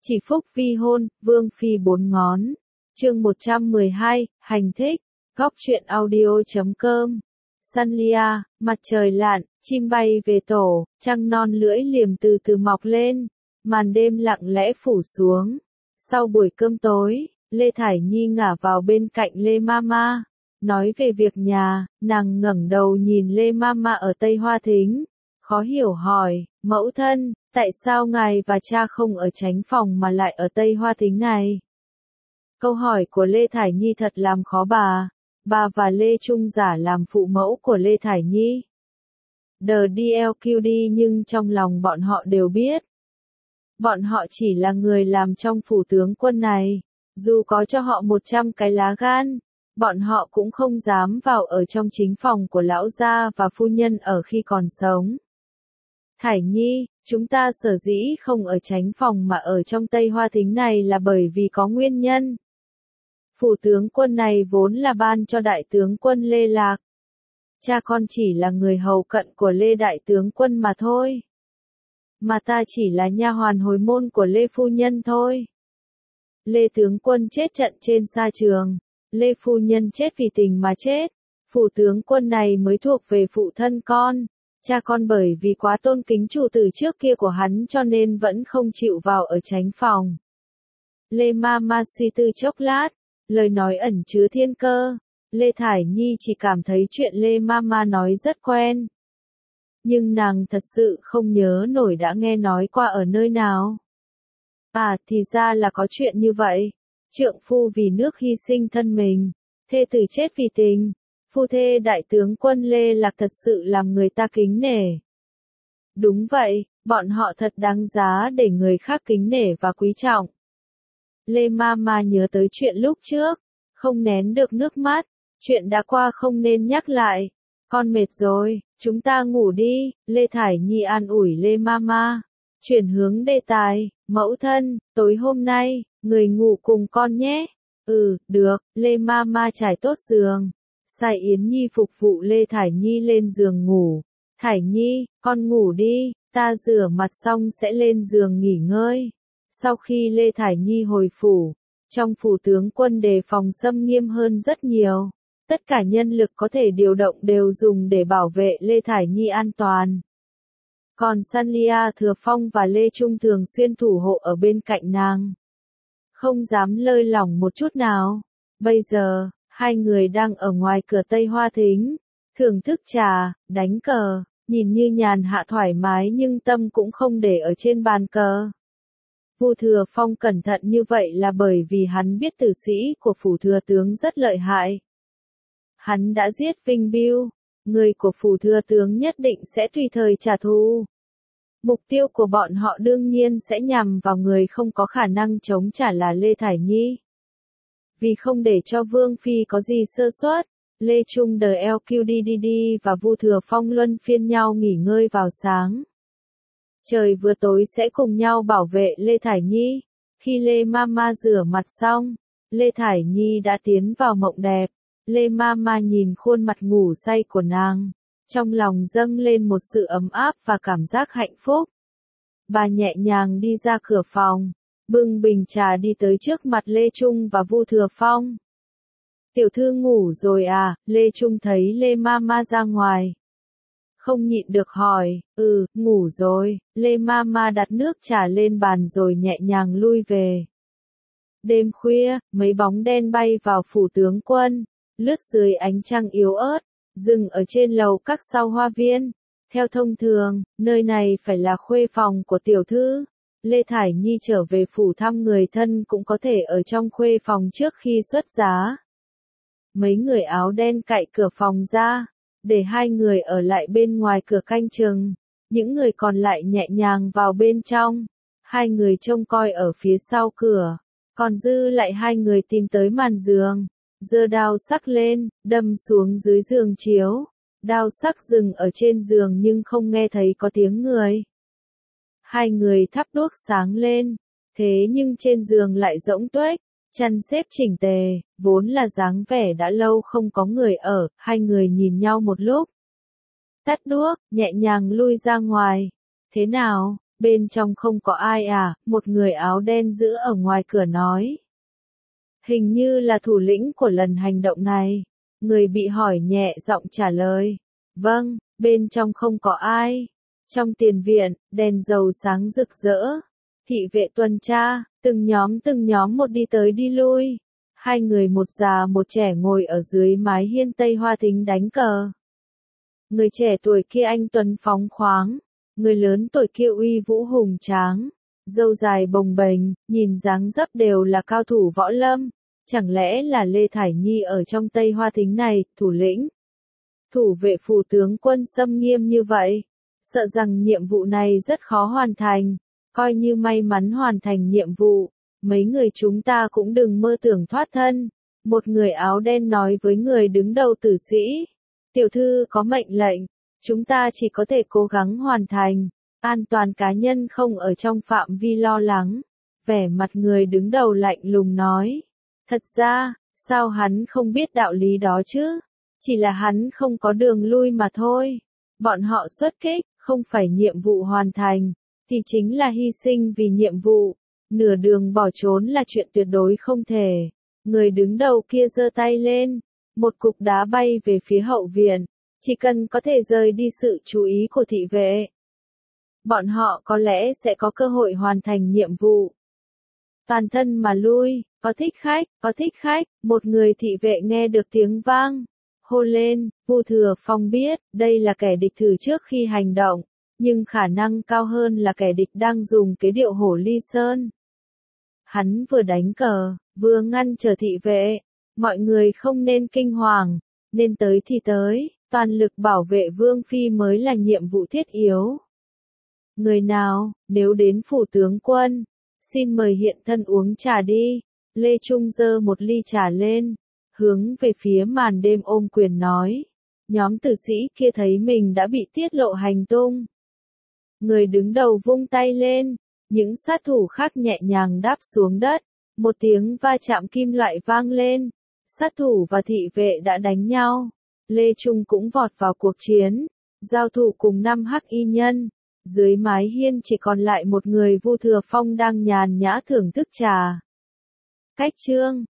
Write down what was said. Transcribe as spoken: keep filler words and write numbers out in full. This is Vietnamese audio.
Chỉ phúc vi hôn, vương phi bốn ngón. Chương một trăm mười hai, hành thích. Góc truyện audio chấm com. Sunlia, mặt trời lặn, chim bay về tổ, trăng non lưỡi liềm từ từ mọc lên, màn đêm lặng lẽ phủ xuống. Sau buổi cơm tối, Lê Thải Nhi ngả vào bên cạnh Lê Mama, nói về việc nhà. Nàng ngẩng đầu nhìn Lê Mama ở Tây Hoa Thính, khó hiểu hỏi, mẫu thân, tại sao ngài và cha không ở Chánh Phòng mà lại ở Tây Hoa Thính này? Câu hỏi của Lê Thải Nhi thật làm khó bà. Bà và Lê Trung giả làm phụ mẫu của Lê Thải Nhi. Đờ đê lờ quy đê nhưng trong lòng bọn họ đều biết. Bọn họ chỉ là người làm trong phủ tướng quân này. Dù có cho họ một trăm cái lá gan, bọn họ cũng không dám vào ở trong chính phòng của lão gia và phu nhân ở khi còn sống. Thải Nhi, chúng ta sở dĩ không ở Chánh Phòng mà ở trong Tây Hoa Thính này là bởi vì có nguyên nhân. Phủ tướng quân này vốn là ban cho đại tướng quân Lê Lạc. Cha con chỉ là người hầu cận của Lê đại tướng quân mà thôi. Mà ta chỉ là nha hoàn hồi môn của Lê phu nhân thôi. Lê tướng quân chết trận trên sa trường, Lê phu nhân chết vì tình mà chết. Phủ tướng quân này mới thuộc về phụ thân con. Cha con bởi vì quá tôn kính chủ tử trước kia của hắn cho nên vẫn không chịu vào ở Chánh Phòng. Lê Mama suy tư chốc lát, lời nói ẩn chứa thiên cơ. Lê Thải Nhi chỉ cảm thấy chuyện Lê Mama nói rất quen. Nhưng nàng thật sự không nhớ nổi đã nghe nói qua ở nơi nào. À, thì ra là có chuyện như vậy. Trượng phu vì nước hy sinh thân mình, thê tử chết vì tình. Phu thê đại tướng quân Lê Lạc thật sự làm người ta kính nể. Đúng vậy, bọn họ thật đáng giá để người khác kính nể và quý trọng. Lê Mama nhớ tới chuyện lúc trước, không nén được nước mắt. Chuyện đã qua không nên nhắc lại. Con mệt rồi, chúng ta ngủ đi. Lê Thải Nhi an ủi Lê Mama. Chuyển hướng đề tài, mẫu thân, tối hôm nay, người ngủ cùng con nhé. Ừ, được. Lê Mama trải tốt giường. Sai Yến Nhi phục vụ Lê Thải Nhi lên giường ngủ. Thải Nhi, con ngủ đi, ta rửa mặt xong sẽ lên giường nghỉ ngơi. Sau khi Lê Thải Nhi hồi phủ, trong phủ tướng quân đề phòng xâm nghiêm hơn rất nhiều. Tất cả nhân lực có thể điều động đều dùng để bảo vệ Lê Thải Nhi an toàn. Còn Sunlia Thừa Phong và Lê Trung thường xuyên thủ hộ ở bên cạnh nàng. Không dám lơi lỏng một chút nào. Bây giờ, hai người đang ở ngoài cửa Tây Hoa Thính, thưởng thức trà, đánh cờ, nhìn như nhàn hạ thoải mái nhưng tâm cũng không để ở trên bàn cờ. Vu Thừa Phong cẩn thận như vậy là bởi vì hắn biết tử sĩ của phủ thừa tướng rất lợi hại. Hắn đã giết Vinh Biêu, người của phủ thừa tướng nhất định sẽ tùy thời trả thù. Mục tiêu của bọn họ đương nhiên sẽ nhằm vào người không có khả năng chống trả là Lê Thải Nhi. Vì không để cho Vương Phi có gì sơ suất, Lê Trung đờ lờ quy đê và Vu Thừa Phong luân phiên nhau nghỉ ngơi vào sáng. Trời vừa tối sẽ cùng nhau bảo vệ Lê Thải Nhi. Khi Lê Mama rửa mặt xong, Lê Thải Nhi đã tiến vào mộng đẹp. Lê Mama nhìn khuôn mặt ngủ say của nàng, trong lòng dâng lên một sự ấm áp và cảm giác hạnh phúc. Bà nhẹ nhàng đi ra cửa phòng, bưng bình trà đi tới trước mặt Lê Trung và Vu Thừa Phong. Tiểu thư ngủ rồi à? Lê Trung thấy Lê Mama ra ngoài, không nhịn được hỏi. Ừ, ngủ rồi. Lê Mama đặt nước trà lên bàn rồi nhẹ nhàng lui về. Đêm khuya, mấy bóng đen bay vào phủ tướng quân, lướt dưới ánh trăng yếu ớt, dừng ở trên lầu các sau hoa viên. Theo thông thường, nơi này phải là khuê phòng của tiểu thư. Lê Thải Nhi trở về phủ thăm người thân cũng có thể ở trong khuê phòng trước khi xuất giá. Mấy người áo đen cạy cửa phòng ra, để hai người ở lại bên ngoài cửa canh chừng. Những người còn lại nhẹ nhàng vào bên trong. Hai người trông coi ở phía sau cửa. Còn dư lại hai người tìm tới màn giường. Giơ đao sắc lên, đâm xuống dưới giường chiếu. Đao sắc dừng ở trên giường nhưng không nghe thấy có tiếng người. Hai người thắp đuốc sáng lên. Thế nhưng trên giường lại rỗng tuếch. Chăn xếp chỉnh tề, vốn là dáng vẻ đã lâu không có người ở. Hai người nhìn nhau một lúc. Tắt đuốc, nhẹ nhàng lui ra ngoài. Thế nào, bên trong không có ai à, một người áo đen giữ ở ngoài cửa nói. Hình như là thủ lĩnh của lần hành động này. Người bị hỏi nhẹ giọng trả lời. Vâng, bên trong không có ai. Trong tiền viện, đèn dầu sáng rực rỡ. Thị vệ tuần tra, từng nhóm từng nhóm một đi tới đi lui. Hai người một già một trẻ ngồi ở dưới mái hiên Tây Hoa Thính đánh cờ. Người trẻ tuổi kia anh tuấn phóng khoáng, người lớn tuổi kia uy vũ hùng tráng, râu dài bồng bềnh, nhìn dáng dấp đều là cao thủ võ lâm. Chẳng lẽ là Lê Thải Nhi ở trong Tây Hoa Thính này, thủ lĩnh? Thủ vệ phủ tướng quân xâm nghiêm như vậy, sợ rằng nhiệm vụ này rất khó hoàn thành. Coi như may mắn hoàn thành nhiệm vụ, mấy người chúng ta cũng đừng mơ tưởng thoát thân. Một người áo đen nói với người đứng đầu tử sĩ. Tiểu thư có mệnh lệnh, chúng ta chỉ có thể cố gắng hoàn thành. An toàn cá nhân không ở trong phạm vi lo lắng. Vẻ mặt người đứng đầu lạnh lùng nói. Thật ra, sao hắn không biết đạo lý đó chứ? Chỉ là hắn không có đường lui mà thôi. Bọn họ xuất kích, không phải nhiệm vụ hoàn thành, thì chính là hy sinh vì nhiệm vụ. Nửa đường bỏ trốn là chuyện tuyệt đối không thể. Người đứng đầu kia giơ tay lên, một cục đá bay về phía hậu viện, chỉ cần có thể rời đi sự chú ý của thị vệ. Bọn họ có lẽ sẽ có cơ hội hoàn thành nhiệm vụ. Toàn thân mà lui, có thích khách, có thích khách, một người thị vệ nghe được tiếng vang. Hô lên, Vu Thừa Phong biết, đây là kẻ địch thử trước khi hành động, nhưng khả năng cao hơn là kẻ địch đang dùng kế điệu hổ ly sơn. Hắn vừa đánh cờ, vừa ngăn trở thị vệ, mọi người không nên kinh hoàng, nên tới thì tới, toàn lực bảo vệ Vương Phi mới là nhiệm vụ thiết yếu. Người nào, nếu đến phủ tướng quân, xin mời hiện thân uống trà đi. Lê Trung giơ một ly trà lên, hướng về phía màn đêm ôm quyền nói. Nhóm tử sĩ kia thấy mình đã bị tiết lộ hành tung. Người đứng đầu vung tay lên, những sát thủ khác nhẹ nhàng đáp xuống đất, một tiếng va chạm kim loại vang lên, sát thủ và thị vệ đã đánh nhau. Lê Trung cũng vọt vào cuộc chiến, giao thủ cùng năm hắc y nhân. Dưới mái hiên chỉ còn lại một người Vu Thừa Phong đang nhàn nhã thưởng thức trà. Cách chương